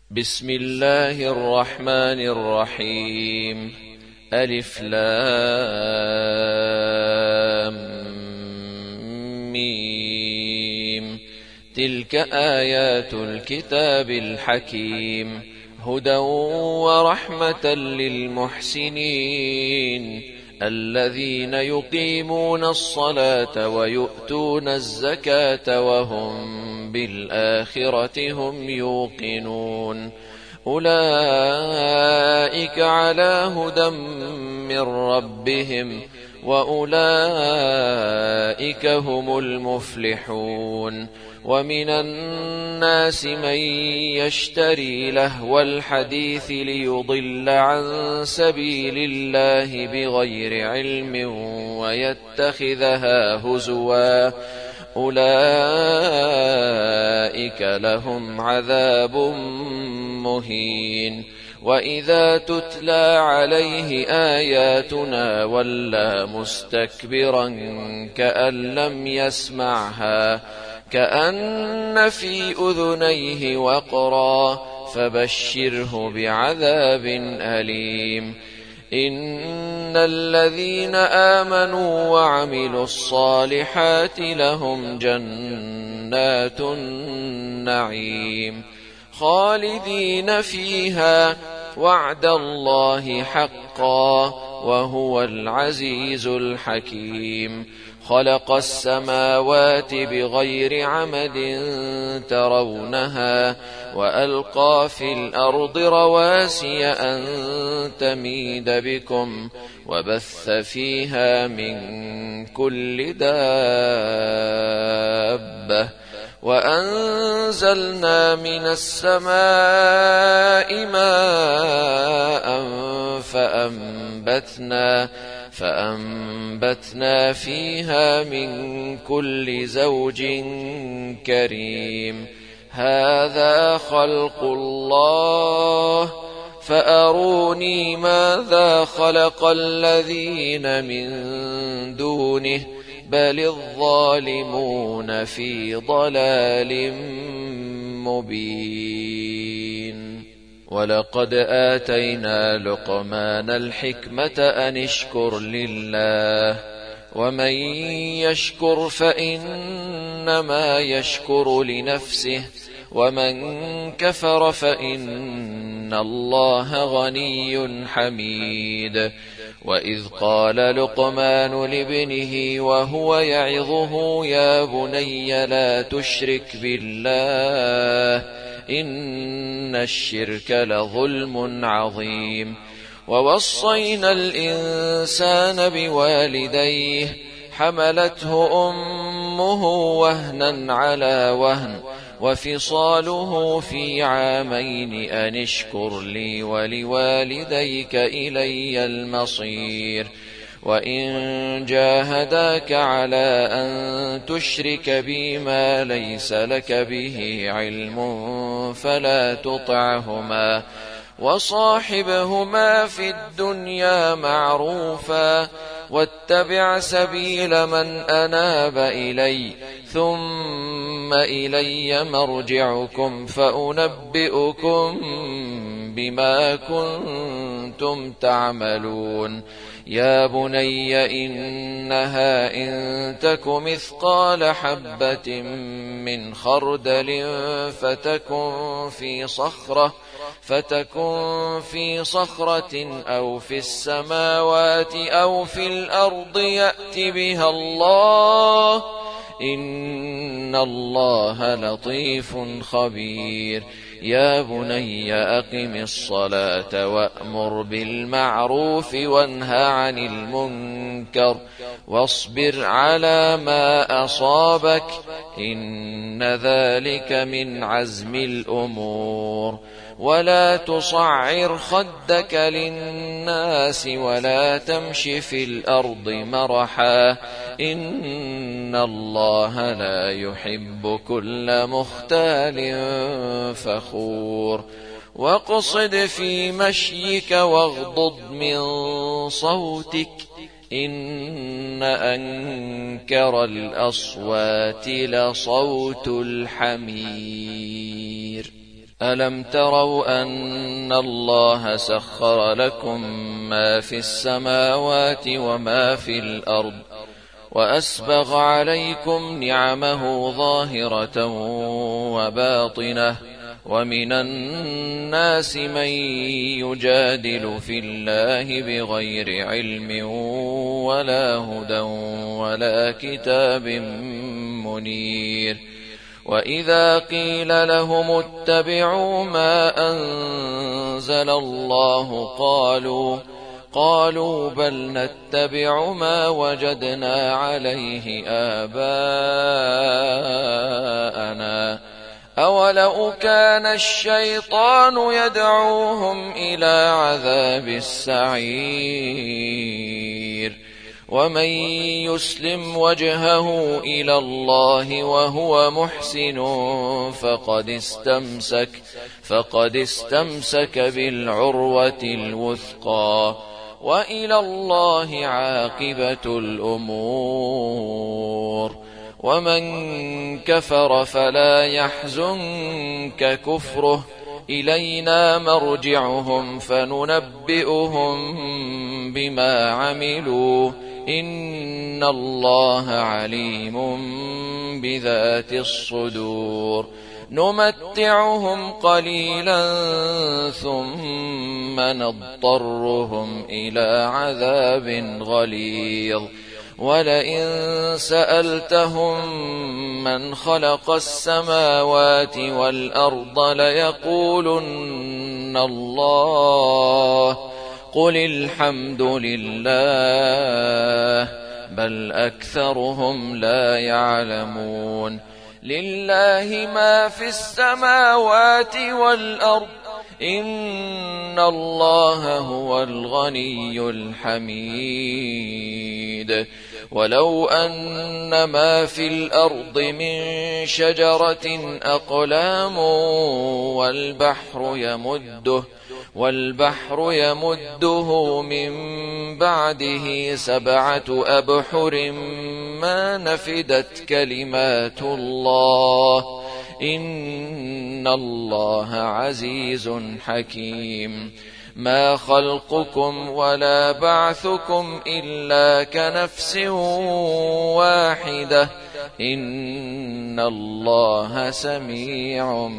بسم الله الرحمن الرحيم. ألف لام ميم. تلك آيات الكتاب الحكيم، هدى ورحمة للمحسنين الذين يقيمون الصلاة ويؤتون الزكاة وهم بالآخرة هم يوقنون. أولئك على هدى من ربهم وأولئك هم المفلحون. ومن الناس من يشتري لهو الحديث ليضل عن سبيل الله بغير علم ويتخذها هزوا، أولئك لهم عذاب مهين. وإذا تتلى عليه آياتنا ولى مستكبرا كأن لم يسمعها، كأن في أذنيه وقرا، فبشره بعذاب أليم. إن الذين آمنوا وعملوا الصالحات لهم جنات النعيم خالدين فيها، وعد الله حقا، وهو العزيز الحكيم. خلق السماوات بغير عمد ترونها، وألقى في الأرض رواسي أن تميد بكم، وبث فيها من كل دابة، وأنزلنا من السماء ماء فأنبتنا فيها من كل زوج كريم. هذا خلق الله، فأروني ماذا خلق الذين من دونه، بل الظالمون في ضلال مبين. ولقد آتينا لقمان الحكمة أن اشكر لله، ومن يشكر فإنما يشكر لنفسه، ومن كفر فإن الله غني حميد. وإذ قال لقمان لابنه وهو يعظه يا بني لا تشرك بالله إن الشرك لظلم عظيم. ووصينا الإنسان بوالديه حملته أمه وهنا على وهن وفصاله في عامين أن اشكر لي ولوالديك إلي المصير. وإن جاهداك على أن تشرك بي ما ليس لك به علم فلا تطعهما، وصاحبهما في الدنيا معروفا، واتبع سبيل من أناب إلي، ثم إلي مرجعكم فأنبئكم بما كنتم تعملون. يا بني إنها إن تك مثقال حبة من خردل فتكن في صخرة أو في السماوات أو في الأرض يأت بها الله، إن الله لطيف خبير. يا بني أقم الصلاة وأمر بالمعروف وانه عن المنكر واصبر على ما أصابك، إن ذلك من عزم الأمور. ولا تصعر خدك للناس ولا تمش في الأرض مرحا، إن الله لا يحب كل مختال فخور. واقصد في مشيك واغضض من صوتك، إن أنكر الأصوات لصوت الحمير. ألم تروا أن الله سخر لكم ما في السماوات وما في الأرض وأسبغ عليكم نعمه ظاهرة وباطنة ومن الناس من يجادل في الله بغير علم ولا هدى ولا كتاب منير وإذا قيل لهم اتبعوا ما أنزل الله قالوا بل نتبع ما وجدنا عليه آباءنا أولو كان الشيطان يدعوهم إلى عذاب السعير ومن يسلم وجهه إلى الله وهو محسن فقد استمسك بالعروة الوثقى وإلى الله عاقبة الأمور ومن كفر فلا يحزنك كفره إلينا مرجعهم فننبئهم بما عملوا إن الله عليم بذات الصدور نمتعهم قليلا ثم نضطرهم إلى عذاب غليظ ولئن سألتهم من خلق السماوات والأرض ليقولن الله قل الحمد لله بل أكثرهم لا يعلمون لله ما في السماوات والأرض إن الله هو الغني الحميد ولو أن ما في الأرض من شجرة أقلام والبحر يمده من بعده 7 أبحر ما نفدت كلمات الله إن الله عزيز حكيم ما خلقكم ولا بعثكم إلا كنفس واحدة إن الله سميع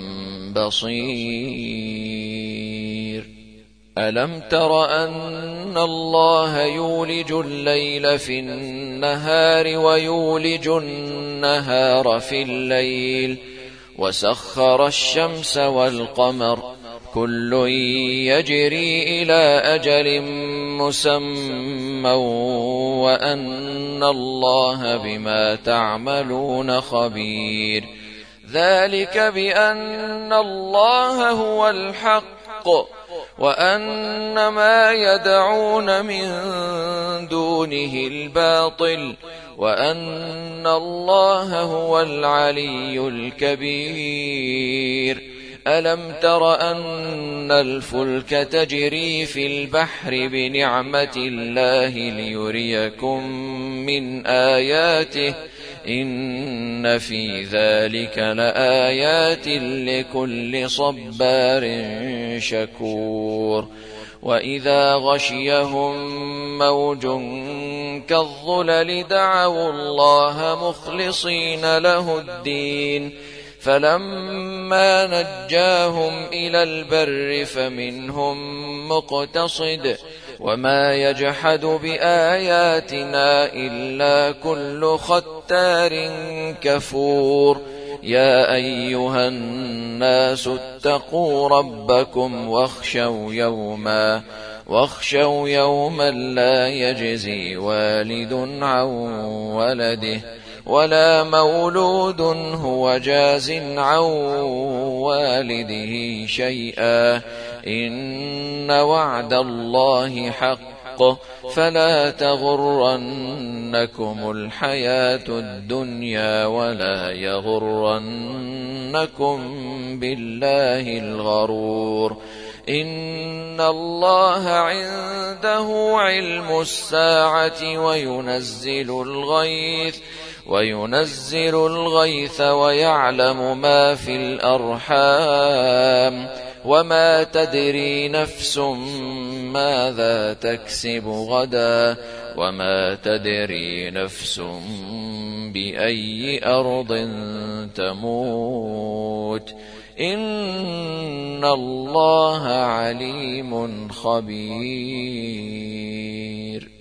بصير ألم تر أن الله يولج الليل في النهار ويولج النهار في الليل وسخر الشمس والقمر كل يجري إلى أجل مسمى وأن الله بما تعملون خبير ذلك بأن الله هو الحق وأن ما يدعون من دونه الباطل وأن الله هو العلي الكبير ألم تر أن الفلك تجري في البحر بنعمة الله ليريكم من آياته إن في ذلك لآيات لكل صبار شكور وإذا غشيهم موج كالظلل دعوا الله مخلصين له الدين فلما نجاهم إلى البر فمنهم مقتصد وما يجحد بآياتنا إلا كل ختار كفور يا أيها الناس اتقوا ربكم واخشوا يوما لا يجزي والد عن ولده ولا مولود هو جاز عن والده شيئا إن وعد الله حق فلا تغرنكم الحياة الدنيا ولا يغرنكم بالله الغرور إن الله عنده علم الساعة وينزل الغيث وينزل الغيث ويعلم ما في الأرحام وما تدري نفس ماذا تكسب غدا وما تدري نفس بأي أرض تموت إن الله عليم خبير.